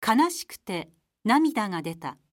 悲しくて涙が出た。